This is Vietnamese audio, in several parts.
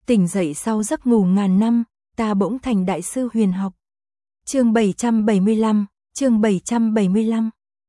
Tỉnh dậy sau giấc ngủ ngàn năm, ta bỗng thành đại sư huyền học. Chương 775, chương 775.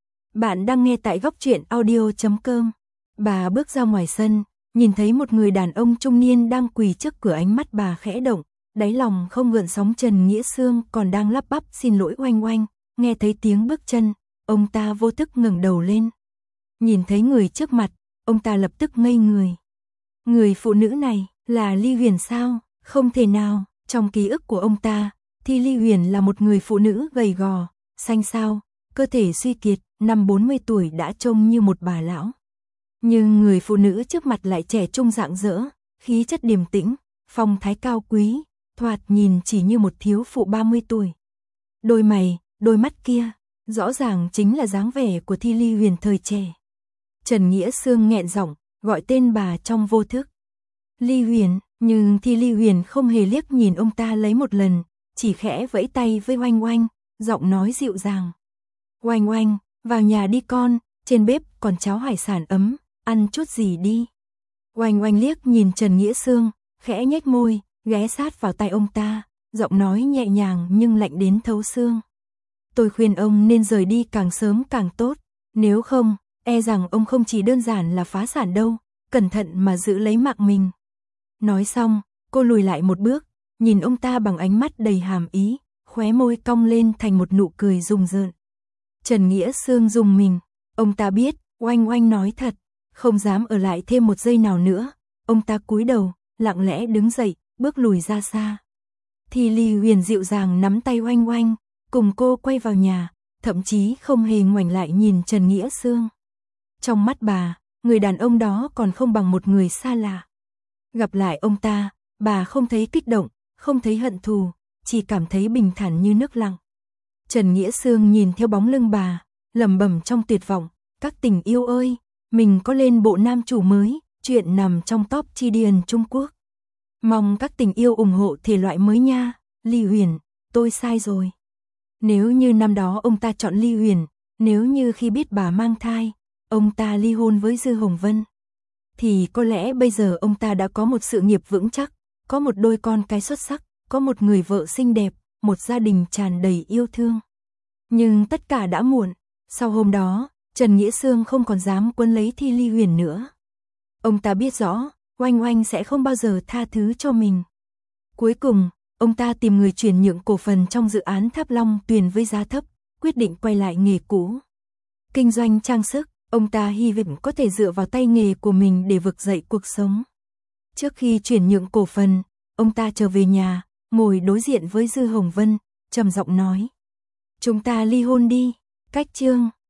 Bạn đang nghe tại goctruyện audio.com. Bà bước ra ngoài sân, nhìn thấy một người đàn ông trung niên đang quỳ trước cửa, ánh mắt bà khẽ động, đáy lòng không gợn sóng. Trần Nghĩa Xương còn đang lắp bắp xin lỗi Oanh Oanh, nghe thấy tiếng bước chân, ông ta vô thức ngẩng đầu lên. Nhìn thấy người trước mặt, ông ta lập tức ngây người. Người phụ nữ này là Ly Huyền sao? Không thể nào, trong ký ức của ông ta, thì Ly Huyền là một người phụ nữ gầy gò, xanh xao, cơ thể suy kiệt, năm 40 tuổi đã trông như một bà lão. Nhưng người phụ nữ trước mặt lại trẻ trung rạng rỡ, khí chất điềm tĩnh, phong thái cao quý, thoạt nhìn chỉ như một thiếu phụ 30 tuổi. Đôi mày, đôi mắt kia, rõ ràng chính là dáng vẻ của Thi Ly Huyền thời trẻ. Trần Nghĩa Xương nghẹn giọng, gọi tên bà trong vô thức. Ly Huyền, nhưng Thi Ly Huyền không hề liếc nhìn ông ta lấy một lần, chỉ khẽ vẫy tay với Oanh Oanh, giọng nói dịu dàng. Oanh Oanh, vào nhà đi con, trên bếp còn cháo hải sản ấm, ăn chút gì đi. Oanh Oanh liếc nhìn Trần Nghĩa Xương, khẽ nhếch môi, ghé sát vào tay ông ta, giọng nói nhẹ nhàng nhưng lạnh đến thấu xương. Tôi khuyên ông nên rời đi càng sớm càng tốt, nếu không, e rằng ông không chỉ đơn giản là phá sản đâu, cẩn thận mà giữ lấy mạng mình. Nói xong, cô lùi lại một bước, nhìn ông ta bằng ánh mắt đầy hàm ý, khóe môi cong lên thành một nụ cười rùng rợn. Trần Nghĩa Xương rùng mình, ông ta biết, Oanh Oanh nói thật, không dám ở lại thêm một giây nào nữa. Ông ta cúi đầu, lặng lẽ đứng dậy, bước lùi ra xa. Thì Ly Huyền dịu dàng nắm tay Oanh Oanh, cùng cô quay vào nhà, thậm chí không hề ngoảnh lại nhìn Trần Nghĩa Xương. Trong mắt bà, người đàn ông đó còn không bằng một người xa lạ. Gặp lại ông ta, bà không thấy kích động, không thấy hận thù, chỉ cảm thấy bình thản như nước lặng. Trần Nghĩa Xương nhìn theo bóng lưng bà, lẩm bẩm trong tuyệt vọng, các tình yêu ơi, mình có lên bộ nam chủ mới, chuyện nằm trong top TDN Trung Quốc. Mong các tình yêu ủng hộ thể loại mới nha. Ly Huyền, tôi sai rồi. Nếu như năm đó ông ta chọn Ly Huyền, nếu như khi biết bà mang thai, ông ta ly hôn với Dư Hồng Vân, thì có lẽ bây giờ ông ta đã có một sự nghiệp vững chắc, có một đôi con cái xuất sắc, có một người vợ xinh đẹp, một gia đình tràn đầy yêu thương. Nhưng tất cả đã muộn. Sau hôm đó, Trần Nghĩa Xương không còn dám quấn lấy Thi Ly Huyền nữa. Ông ta biết rõ, Oanh Oanh sẽ không bao giờ tha thứ cho mình. Cuối cùng, ông ta tìm người chuyển nhượng cổ phần trong dự án Tháp Long Tuyền với giá thấp, quyết định quay lại nghề cũ. Kinh doanh trang sức, ông ta hy vọng có thể dựa vào tay nghề của mình để vực dậy cuộc sống. Trước khi chuyển nhượng cổ phần, ông ta trở về nhà, ngồi đối diện với Dư Hồng Vân, trầm giọng nói: "Chúng ta ly hôn đi." Cách chương